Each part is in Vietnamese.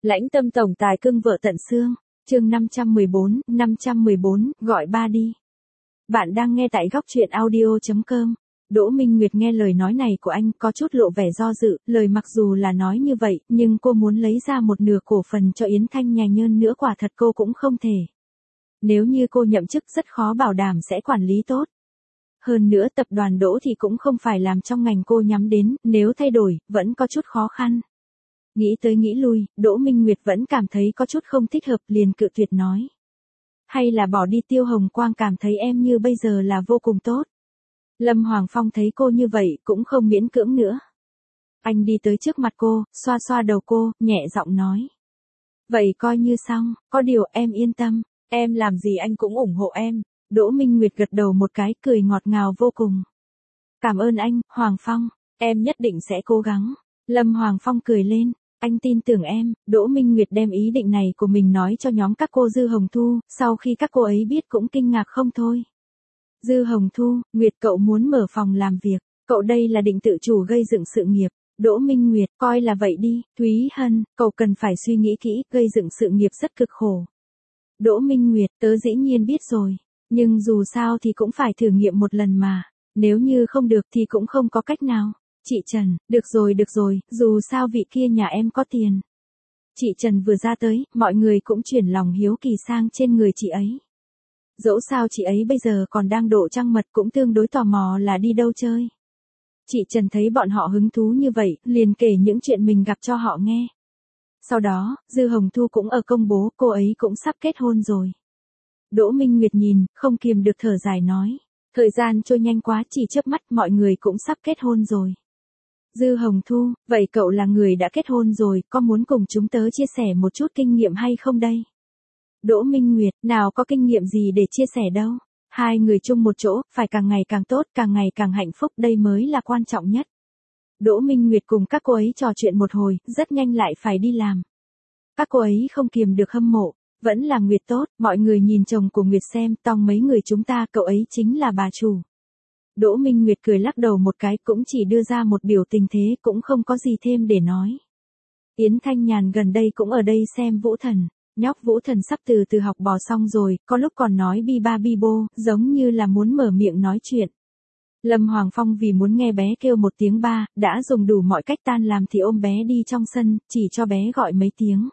Lãnh tâm tổng tài cưng vợ tận xương, chương 514, gọi ba đi. Bạn đang nghe tại góc truyện audio.com. Đỗ Minh Nguyệt nghe lời nói này của anh có chút lộ vẻ do dự, lời mặc dù là nói như vậy, nhưng cô muốn lấy ra một nửa cổ phần cho Yến Thanh nhà Nhơn nữa quả thật cô cũng không thể. Nếu như cô nhậm chức rất khó bảo đảm sẽ quản lý tốt. Hơn nữa tập đoàn Đỗ thì cũng không phải làm trong ngành cô nhắm đến, nếu thay đổi, vẫn có chút khó khăn. Nghĩ tới nghĩ lui, Đỗ Minh Nguyệt vẫn cảm thấy có chút không thích hợp liền cự tuyệt nói. Hay là bỏ đi, Tiêu Hồng Quang cảm thấy em như bây giờ là vô cùng tốt. Lâm Hoàng Phong thấy cô như vậy cũng không miễn cưỡng nữa. Anh đi tới trước mặt cô, xoa xoa đầu cô, nhẹ giọng nói. Vậy coi như xong, có điều em yên tâm, em làm gì anh cũng ủng hộ em. Đỗ Minh Nguyệt gật đầu một cái, cười ngọt ngào vô cùng. Cảm ơn anh, Hoàng Phong, em nhất định sẽ cố gắng. Lâm Hoàng Phong cười lên. Anh tin tưởng em. Đỗ Minh Nguyệt đem ý định này của mình nói cho nhóm các cô Dư Hồng Thu, sau khi các cô ấy biết cũng kinh ngạc không thôi. Dư Hồng Thu, Nguyệt cậu muốn mở phòng làm việc, cậu đây là định tự chủ gây dựng sự nghiệp. Đỗ Minh Nguyệt, coi là vậy đi. Thúy Hân, cậu cần phải suy nghĩ kỹ, gây dựng sự nghiệp rất cực khổ. Đỗ Minh Nguyệt, tớ dĩ nhiên biết rồi, nhưng dù sao thì cũng phải thử nghiệm một lần mà, nếu như không được thì cũng không có cách nào. Chị Trần, được rồi, dù sao vị kia nhà em có tiền. Chị Trần vừa ra tới, mọi người cũng chuyển lòng hiếu kỳ sang trên người chị ấy. Dẫu sao chị ấy bây giờ còn đang độ trăng mật cũng tương đối tò mò là đi đâu chơi. Chị Trần thấy bọn họ hứng thú như vậy, liền kể những chuyện mình gặp cho họ nghe. Sau đó, Dư Hồng Thu cũng ở công bố cô ấy cũng sắp kết hôn rồi. Đỗ Minh Nguyệt nhìn, không kiềm được thở dài nói. Thời gian trôi nhanh quá, chỉ chớp mắt mọi người cũng sắp kết hôn rồi. Dư Hồng Thu, vậy cậu là người đã kết hôn rồi, có muốn cùng chúng tớ chia sẻ một chút kinh nghiệm hay không đây? Đỗ Minh Nguyệt, nào có kinh nghiệm gì để chia sẻ đâu. Hai người chung một chỗ, phải càng ngày càng tốt, càng ngày càng hạnh phúc, đây mới là quan trọng nhất. Đỗ Minh Nguyệt cùng các cô ấy trò chuyện một hồi, rất nhanh lại phải đi làm. Các cô ấy không kiềm được hâm mộ, vẫn là Nguyệt tốt, mọi người nhìn chồng của Nguyệt xem, tòng mấy người chúng ta, cậu ấy chính là bà chủ. Đỗ Minh Nguyệt cười lắc đầu một cái, cũng chỉ đưa ra một biểu tình thế, cũng không có gì thêm để nói. Yến Thanh Nhàn gần đây cũng ở đây xem Vũ Thần, nhóc Vũ Thần sắp từ học bò xong rồi, có lúc còn nói bi ba bi bô, giống như là muốn mở miệng nói chuyện. Lâm Hoàng Phong vì muốn nghe bé kêu một tiếng ba, đã dùng đủ mọi cách tan làm thì ôm bé đi trong sân, chỉ cho bé gọi mấy tiếng.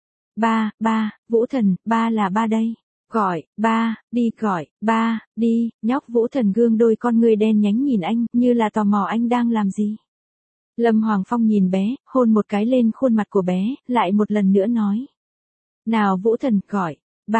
Ba, Vũ Thần, ba là ba đây. Gọi, ba, đi, gọi, ba, đi, nhóc Vũ Thần gương đôi con ngươi đen nhánh nhìn anh, như là tò mò anh đang làm gì. Lâm Hoàng Phong nhìn bé, hôn một cái lên khuôn mặt của bé, lại một lần nữa nói. Nào Vũ Thần, gọi,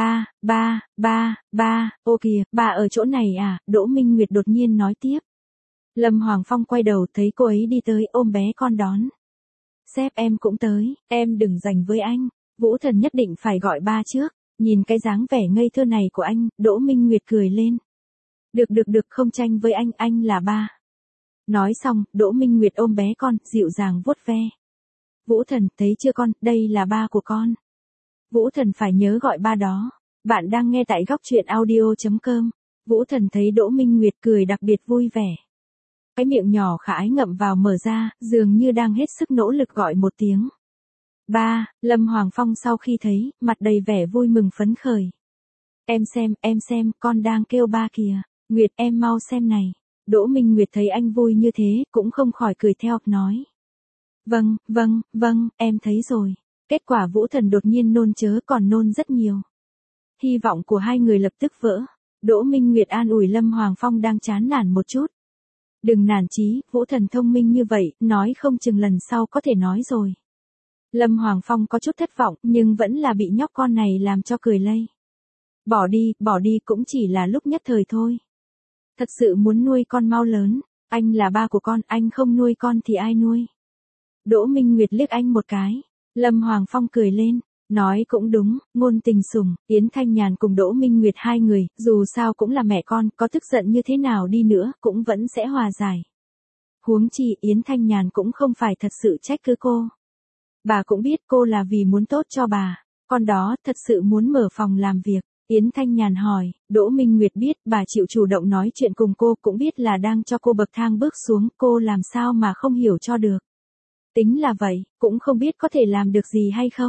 ba, ô kìa, ba ở chỗ này à, Đỗ Minh Nguyệt đột nhiên nói tiếp. Lâm Hoàng Phong quay đầu thấy cô ấy đi tới ôm bé con đón. Sếp em cũng tới, em đừng giành với anh, Vũ Thần nhất định phải gọi ba trước. Nhìn cái dáng vẻ ngây thơ này của anh, Đỗ Minh Nguyệt cười lên. Được, không tranh với anh là ba. Nói xong, Đỗ Minh Nguyệt ôm bé con, dịu dàng vuốt ve. Vũ Thần, thấy chưa con, đây là ba của con. Vũ Thần phải nhớ gọi ba đó. Bạn đang nghe tại góc truyện audio.com. Vũ Thần thấy Đỗ Minh Nguyệt cười đặc biệt vui vẻ. Cái miệng nhỏ khả ái ngậm vào mở ra, dường như đang hết sức nỗ lực gọi một tiếng. Ba, Lâm Hoàng Phong sau khi thấy, mặt đầy vẻ vui mừng phấn khởi. Em xem, con đang kêu ba kìa. Nguyệt em mau xem này. Đỗ Minh Nguyệt thấy anh vui như thế, cũng không khỏi cười theo, nói. Vâng, em thấy rồi. Kết quả Vũ Thần đột nhiên nôn chớ, còn nôn rất nhiều. Hy vọng của hai người lập tức vỡ. Đỗ Minh Nguyệt an ủi Lâm Hoàng Phong đang chán nản một chút. Đừng nản chí, Vũ Thần thông minh như vậy, nói không chừng lần sau có thể nói rồi. Lâm Hoàng Phong có chút thất vọng, nhưng vẫn là bị nhóc con này làm cho cười lây. Bỏ đi cũng chỉ là lúc nhất thời thôi. Thật sự muốn nuôi con mau lớn, anh là ba của con, anh không nuôi con thì ai nuôi? Đỗ Minh Nguyệt liếc anh một cái. Lâm Hoàng Phong cười lên, nói cũng đúng, ngôn tình sủng, Yến Thanh Nhàn cùng Đỗ Minh Nguyệt hai người, dù sao cũng là mẹ con, có tức giận như thế nào đi nữa, cũng vẫn sẽ hòa giải. Huống chi Yến Thanh Nhàn cũng không phải thật sự trách cứ cô. Bà cũng biết cô là vì muốn tốt cho bà, con đó thật sự muốn mở phòng làm việc. Yến Thanh Nhàn hỏi, Đỗ Minh Nguyệt biết bà chịu chủ động nói chuyện cùng cô, cũng biết là đang cho cô bậc thang bước xuống, cô làm sao mà không hiểu cho được. Tính là vậy, cũng không biết có thể làm được gì hay không.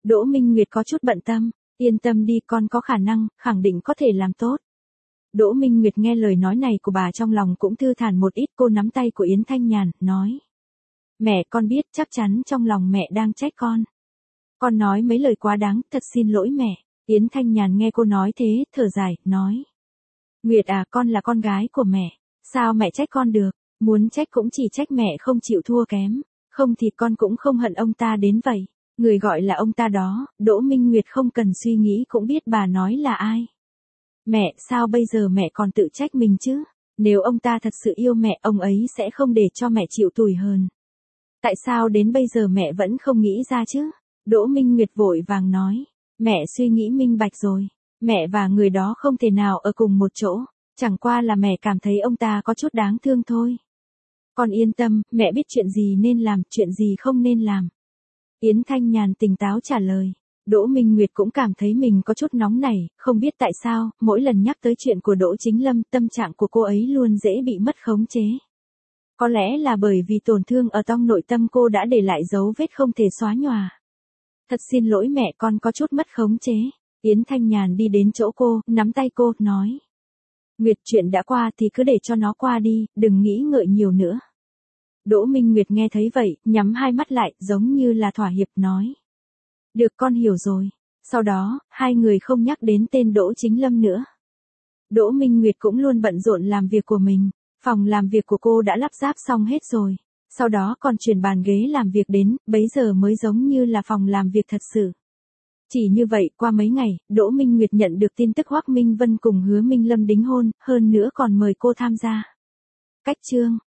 Đỗ Minh Nguyệt có chút bận tâm, yên tâm đi con có khả năng, khẳng định có thể làm tốt. Đỗ Minh Nguyệt nghe lời nói này của bà trong lòng cũng thư thản một ít, cô nắm tay của Yến Thanh Nhàn, nói. Mẹ con biết chắc chắn trong lòng mẹ đang trách con. Con nói mấy lời quá đáng, thật xin lỗi mẹ. Yến Thanh Nhàn nghe cô nói thế, thở dài, nói. Nguyệt à, con là con gái của mẹ, sao mẹ trách con được, muốn trách cũng chỉ trách mẹ không chịu thua kém, không thì con cũng không hận ông ta đến vậy. Người gọi là ông ta đó, Đỗ Minh Nguyệt không cần suy nghĩ cũng biết bà nói là ai. Mẹ, sao bây giờ mẹ còn tự trách mình chứ? Nếu ông ta thật sự yêu mẹ, ông ấy sẽ không để cho mẹ chịu tủi hờn. Tại sao đến bây giờ mẹ vẫn không nghĩ ra chứ? Đỗ Minh Nguyệt vội vàng nói. Mẹ suy nghĩ minh bạch rồi. Mẹ và người đó không thể nào ở cùng một chỗ. Chẳng qua là mẹ cảm thấy ông ta có chút đáng thương thôi. Con yên tâm, mẹ biết chuyện gì nên làm, chuyện gì không nên làm. Yến Thanh Nhàn tỉnh táo trả lời. Đỗ Minh Nguyệt cũng cảm thấy mình có chút nóng nảy, không biết tại sao, mỗi lần nhắc tới chuyện của Đỗ Chính Lâm, tâm trạng của cô ấy luôn dễ bị mất khống chế. Có lẽ là bởi vì tổn thương ở trong nội tâm cô đã để lại dấu vết không thể xóa nhòa. Thật xin lỗi mẹ, con có chút mất khống chế. Yến Thanh Nhàn đi đến chỗ cô, nắm tay cô, nói. Nguyệt, chuyện đã qua thì cứ để cho nó qua đi, đừng nghĩ ngợi nhiều nữa. Đỗ Minh Nguyệt nghe thấy vậy, nhắm hai mắt lại, giống như là thỏa hiệp, nói. Được, con hiểu rồi. Sau đó, hai người không nhắc đến tên Đỗ Chính Lâm nữa. Đỗ Minh Nguyệt cũng luôn bận rộn làm việc của mình. Phòng làm việc của cô đã lắp ráp xong hết rồi. Sau đó còn chuyển bàn ghế làm việc đến, bấy giờ mới giống như là phòng làm việc thật sự. Chỉ như vậy, qua mấy ngày, Đỗ Minh Nguyệt nhận được tin tức Hoắc Minh Vân cùng Hứa Minh Lâm đính hôn, hơn nữa còn mời cô tham gia. Cách chương